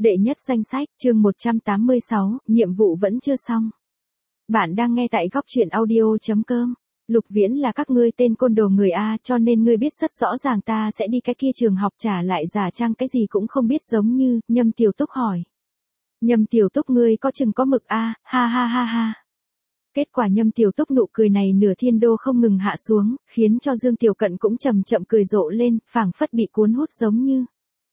Đệ nhất danh sách, chương 186, nhiệm vụ vẫn chưa xong. Bạn đang nghe tại góc truyện audio.com. Lục Viễn là các ngươi tên côn đồ người A, cho nên ngươi biết rất rõ ràng ta sẽ đi cái kia trường học trả lại giả trang cái gì cũng không biết giống như, Nhâm Tiểu Túc hỏi. Nhâm Tiểu Túc ngươi có chừng có mực A, ha ha ha ha. Kết quả Nhâm Tiểu Túc nụ cười này nửa thiên đô không ngừng hạ xuống, khiến cho Dương Tiểu Cận cũng chậm chậm cười rộ lên, phảng phất bị cuốn hút giống như.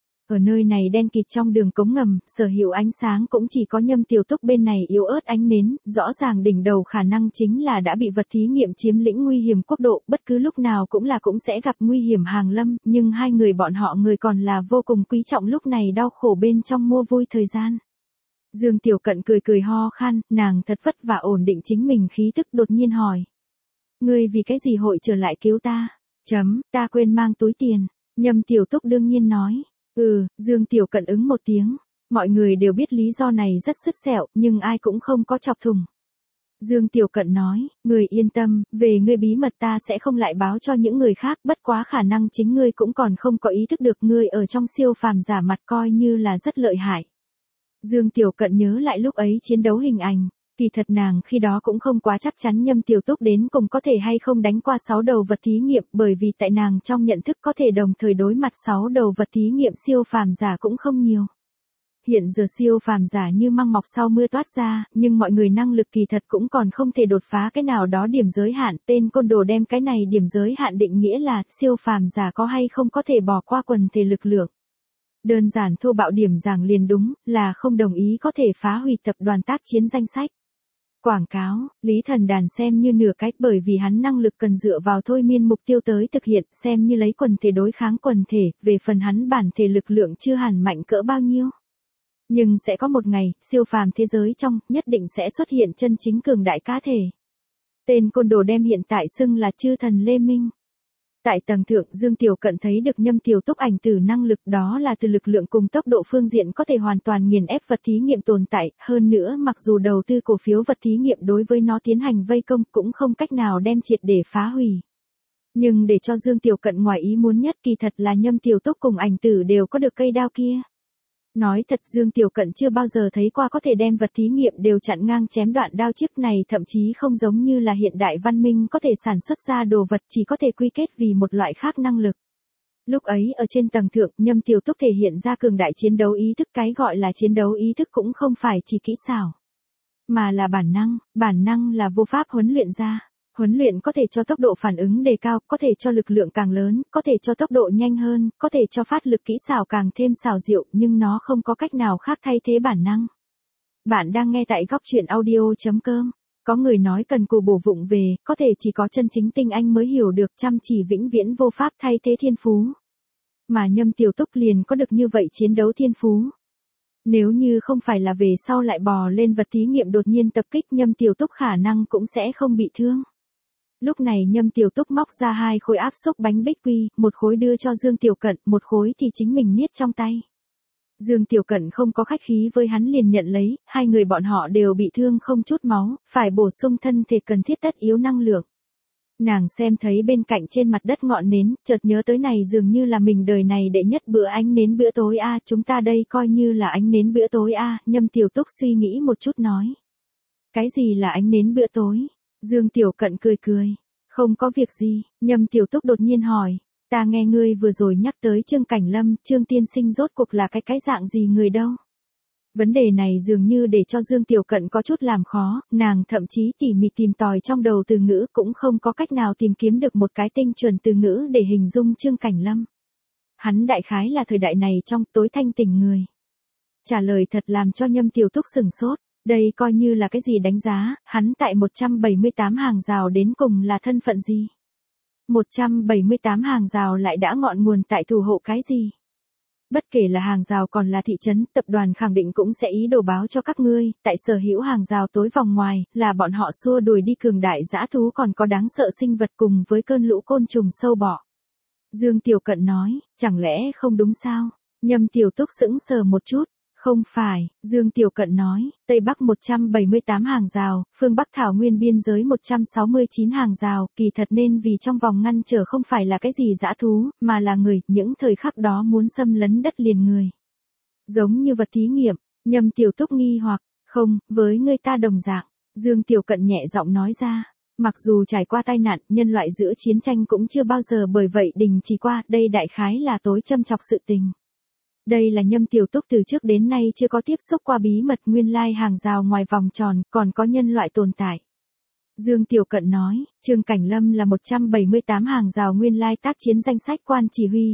Ở nơi này đen kịt trong đường cống ngầm, sở hữu ánh sáng cũng chỉ có Nhâm Tiểu Túc bên này yếu ớt ánh nến, rõ ràng đỉnh đầu khả năng chính là đã bị vật thí nghiệm chiếm lĩnh nguy hiểm quốc độ, bất cứ lúc nào cũng sẽ gặp nguy hiểm hàng lâm, nhưng hai người bọn họ người còn là vô cùng quý trọng lúc này đau khổ bên trong mua vui thời gian. Dương Tiểu Cận cười cười ho khan, nàng thật vất vả ổn định chính mình khí tức đột nhiên hỏi. Ngươi vì cái gì hội trở lại cứu ta? Ta quên mang túi tiền. Nhâm Tiểu Túc đương nhiên nói. Dương Tiểu Cận ứng một tiếng. Mọi người đều biết lý do này rất sứt sẹo, nhưng ai cũng không có chọc thủng. Dương Tiểu Cận nói, ngươi yên tâm, về ngươi bí mật ta sẽ không lại báo cho những người khác, bất quá khả năng chính ngươi cũng còn không có ý thức được ngươi ở trong siêu phàm giả mặt coi như là rất lợi hại. Dương Tiểu Cận nhớ lại lúc ấy chiến đấu hình ảnh, kỳ thật nàng khi đó cũng không quá chắc chắn Nhâm Tiểu Túc đến cùng có thể hay không đánh qua 6 đầu vật thí nghiệm, bởi vì tại nàng trong nhận thức có thể đồng thời đối mặt 6 đầu vật thí nghiệm siêu phàm giả cũng không nhiều. Hiện giờ siêu phàm giả như măng mọc sau mưa toát ra, nhưng mọi người năng lực kỳ thật cũng còn không thể đột phá cái nào đó điểm giới hạn, tên côn đồ đem cái này điểm giới hạn định nghĩa là siêu phàm giả có hay không có thể bỏ qua quần thể lực lượng. Đơn giản thô bạo điểm giảng liền đúng, là không đồng ý có thể phá hủy tập đoàn tác chiến danh sách. Quảng cáo, Lý Thần Đàn xem như nửa cách bởi vì hắn năng lực cần dựa vào thôi miên mục tiêu tới thực hiện, xem như lấy quần thể đối kháng quần thể, về phần hắn bản thể lực lượng chưa hẳn mạnh cỡ bao nhiêu. Nhưng sẽ có một ngày, siêu phàm thế giới trong, nhất định sẽ xuất hiện chân chính cường đại cá thể. Tên côn đồ đem hiện tại xưng là chư thần Lê Minh. Tại tầng thượng, Dương Tiểu Cận thấy được Nhâm Tiểu Túc ảnh tử năng lực, đó là từ lực lượng cùng tốc độ phương diện có thể hoàn toàn nghiền ép vật thí nghiệm tồn tại, hơn nữa mặc dù đầu tư cổ phiếu vật thí nghiệm đối với nó tiến hành vây công cũng không cách nào đem triệt để phá hủy. Nhưng để cho Dương Tiểu Cận ngoài ý muốn nhất kỳ thật là Nhâm Tiểu Túc cùng ảnh tử đều có được cây đao kia. Nói thật Dương Tiểu Cận chưa bao giờ thấy qua có thể đem vật thí nghiệm đều chặn ngang chém đoạn đao chiếc này, thậm chí không giống như là hiện đại văn minh có thể sản xuất ra đồ vật, chỉ có thể quy kết vì một loại khác năng lực. Lúc ấy ở trên tầng thượng, Nhâm Tiểu Túc thể hiện ra cường đại chiến đấu ý thức, cái gọi là chiến đấu ý thức cũng không phải chỉ kỹ xảo, mà là bản năng là vô pháp huấn luyện ra. Huấn luyện có thể cho tốc độ phản ứng đề cao, có thể cho lực lượng càng lớn, có thể cho tốc độ nhanh hơn, có thể cho phát lực kỹ xảo càng thêm xảo diệu, nhưng nó không có cách nào khác thay thế bản năng. Bạn đang nghe tại góc truyện audio.com. Có người nói cần cù bổ vụng về, có thể chỉ có chân chính tinh anh mới hiểu được, chăm chỉ vĩnh viễn vô pháp thay thế thiên phú. Mà Nhâm Tiểu Túc liền có được như vậy chiến đấu thiên phú. Nếu như không phải là về sau lại bò lên vật thí nghiệm đột nhiên tập kích, Nhâm Tiểu Túc khả năng cũng sẽ không bị thương. Lúc này Nhâm Tiểu Túc móc ra 2 khối áp xúc bánh bích quy, một khối đưa cho Dương Tiểu Cận, một khối thì chính mình niết trong tay. Dương Tiểu Cận không có khách khí với hắn liền nhận lấy, hai người bọn họ đều bị thương không chút máu, phải bổ sung thân thể cần thiết tất yếu năng lượng. Nàng xem thấy bên cạnh trên mặt đất ngọn nến, chợt nhớ tới này dường như là mình đời này đệ nhất bữa ánh nến bữa tối a, chúng ta đây coi như là ánh nến bữa tối a, Nhâm Tiểu Túc suy nghĩ một chút nói. Cái gì là ánh nến bữa tối? Dương Tiểu Cận cười cười. Không có việc gì, Nhâm Tiểu Túc đột nhiên hỏi. Ta nghe ngươi vừa rồi nhắc tới Trương Cảnh Lâm, Trương tiên sinh rốt cuộc là cái dạng gì người đâu? Vấn đề này dường như để cho Dương Tiểu Cận có chút làm khó, nàng thậm chí tỉ mỉ tìm tòi trong đầu từ ngữ cũng không có cách nào tìm kiếm được một cái tinh chuẩn từ ngữ để hình dung Trương Cảnh Lâm. Hắn đại khái là thời đại này trong tối thanh tình người. Trả lời thật làm cho Nhâm Tiểu Túc sửng sốt. Đây coi như là cái gì đánh giá, hắn tại 178 hàng rào đến cùng là thân phận gì? 178 hàng rào lại đã ngọn nguồn tại thủ hộ cái gì? Bất kể là hàng rào còn là thị trấn, tập đoàn khẳng định cũng sẽ ý đồ báo cho các ngươi, tại sở hữu hàng rào tối vòng ngoài, là bọn họ xua đuổi đi cường đại dã thú còn có đáng sợ sinh vật cùng với cơn lũ côn trùng sâu bọ. Dương Tiểu Cận nói, chẳng lẽ không đúng sao? Nhâm Tiểu Túc sững sờ một chút. Không phải, Dương Tiểu Cận nói, Tây Bắc 178 hàng rào, phương Bắc Thảo Nguyên biên giới 169 hàng rào, kỳ thật nên vì trong vòng ngăn trở không phải là cái gì dã thú, mà là người, những thời khắc đó muốn xâm lấn đất liền người. Giống như vật thí nghiệm, Nhâm Tiểu Túc nghi hoặc, không, với người ta đồng dạng. Dương Tiểu Cận nhẹ giọng nói ra. Mặc dù trải qua tai nạn, nhân loại giữa chiến tranh cũng chưa bao giờ bởi vậy đình chỉ qua, đây đại khái là tối châm chọc sự tình. Đây là Nhâm Tiểu Túc từ trước đến nay chưa có tiếp xúc qua bí mật nguyên lai hàng rào ngoài vòng tròn, còn có nhân loại tồn tại. Dương Tiểu Cận nói, Trương Cảnh Lâm là 178 hàng rào nguyên lai tác chiến danh sách quan chỉ huy,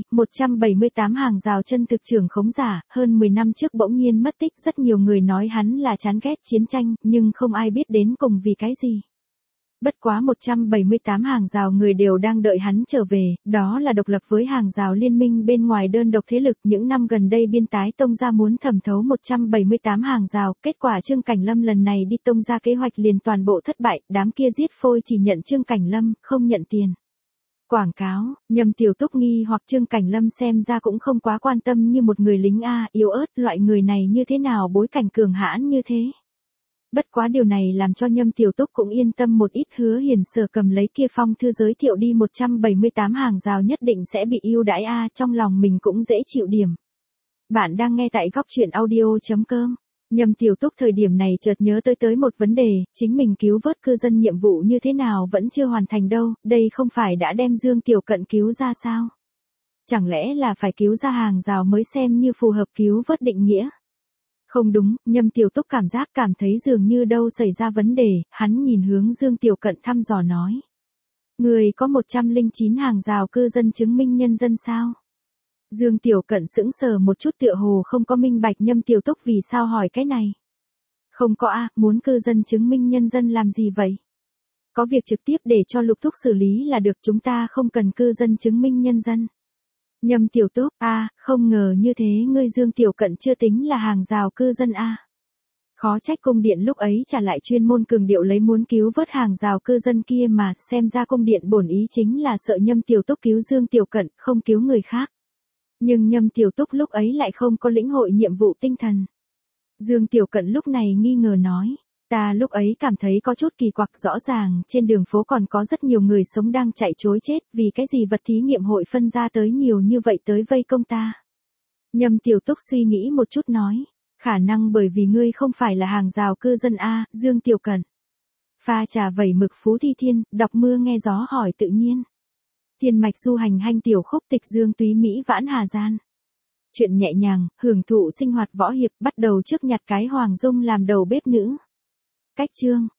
178 hàng rào chân thực trưởng khống giả, hơn 10 năm trước bỗng nhiên mất tích, rất nhiều người nói hắn là chán ghét chiến tranh, nhưng không ai biết đến cùng vì cái gì. Bất quá 178 hàng rào người đều đang đợi hắn trở về, đó là độc lập với hàng rào liên minh bên ngoài đơn độc thế lực. Những năm gần đây biên tái tông ra muốn thẩm thấu 178 hàng rào, kết quả Trương Cảnh Lâm lần này đi tông ra kế hoạch liền toàn bộ thất bại, đám kia giết phôi chỉ nhận Trương Cảnh Lâm, không nhận tiền. Quảng cáo, Nhâm Tiểu Túc nghi hoặc Trương Cảnh Lâm xem ra cũng không quá quan tâm như một người lính A, yếu ớt, loại người này như thế nào bối cảnh cường hãn như thế. Bất quá điều này làm cho Nhâm Tiểu Túc cũng yên tâm một ít. Hứa Hiền Sở cầm lấy kia phong thư giới thiệu đi 178 hàng rào nhất định sẽ bị ưu đãi a, trong lòng mình cũng dễ chịu điểm. Bạn đang nghe tại góc truyện audio.com. Nhâm Tiểu Túc thời điểm này chợt nhớ tới một vấn đề, chính mình cứu vớt cư dân nhiệm vụ như thế nào vẫn chưa hoàn thành đâu, đây không phải đã đem Dương Tiểu Cận cứu ra sao? Chẳng lẽ là phải cứu ra hàng rào mới xem như phù hợp cứu vớt định nghĩa? Không đúng, Nhâm Tiểu Túc cảm thấy dường như đâu xảy ra vấn đề, hắn nhìn hướng Dương Tiểu Cận thăm dò nói. Người có 109 hàng rào cư dân chứng minh nhân dân sao? Dương Tiểu Cận sững sờ một chút tựa hồ không có minh bạch Nhâm Tiểu Túc vì sao hỏi cái này. Không có a, muốn cư dân chứng minh nhân dân làm gì vậy? Có việc trực tiếp để cho Lục Thúc xử lý là được, chúng ta không cần cư dân chứng minh nhân dân. Nhâm Tiểu Túc, không ngờ như thế ngươi Dương Tiểu Cận chưa tính là hàng rào cư dân a. Khó trách cung điện lúc ấy trả lại chuyên môn cường điệu lấy muốn cứu vớt hàng rào cư dân kia mà, xem ra cung điện bổn ý chính là sợ Nhâm Tiểu Túc cứu Dương Tiểu Cận, không cứu người khác. Nhưng Nhâm Tiểu Túc lúc ấy lại không có lĩnh hội nhiệm vụ tinh thần. Dương Tiểu Cận lúc này nghi ngờ nói. Ta lúc ấy cảm thấy có chút kỳ quặc, rõ ràng trên đường phố còn có rất nhiều người sống đang chạy trối chết, vì cái gì vật thí nghiệm hội phân ra tới nhiều như vậy tới vây công ta. Nhâm Tiểu Túc suy nghĩ một chút nói, khả năng bởi vì ngươi không phải là hàng rào cư dân a, Dương Tiểu Cận. Pha trà vẩy mực Phú Thi Thiên, đọc mưa nghe gió hỏi tự nhiên. Thiên mạch du hành hanh tiểu khúc tịch Dương túy Mỹ vãn Hà Gian. Chuyện nhẹ nhàng, hưởng thụ sinh hoạt võ hiệp, bắt đầu trước nhặt cái Hoàng Dung làm đầu bếp nữ. Cách chương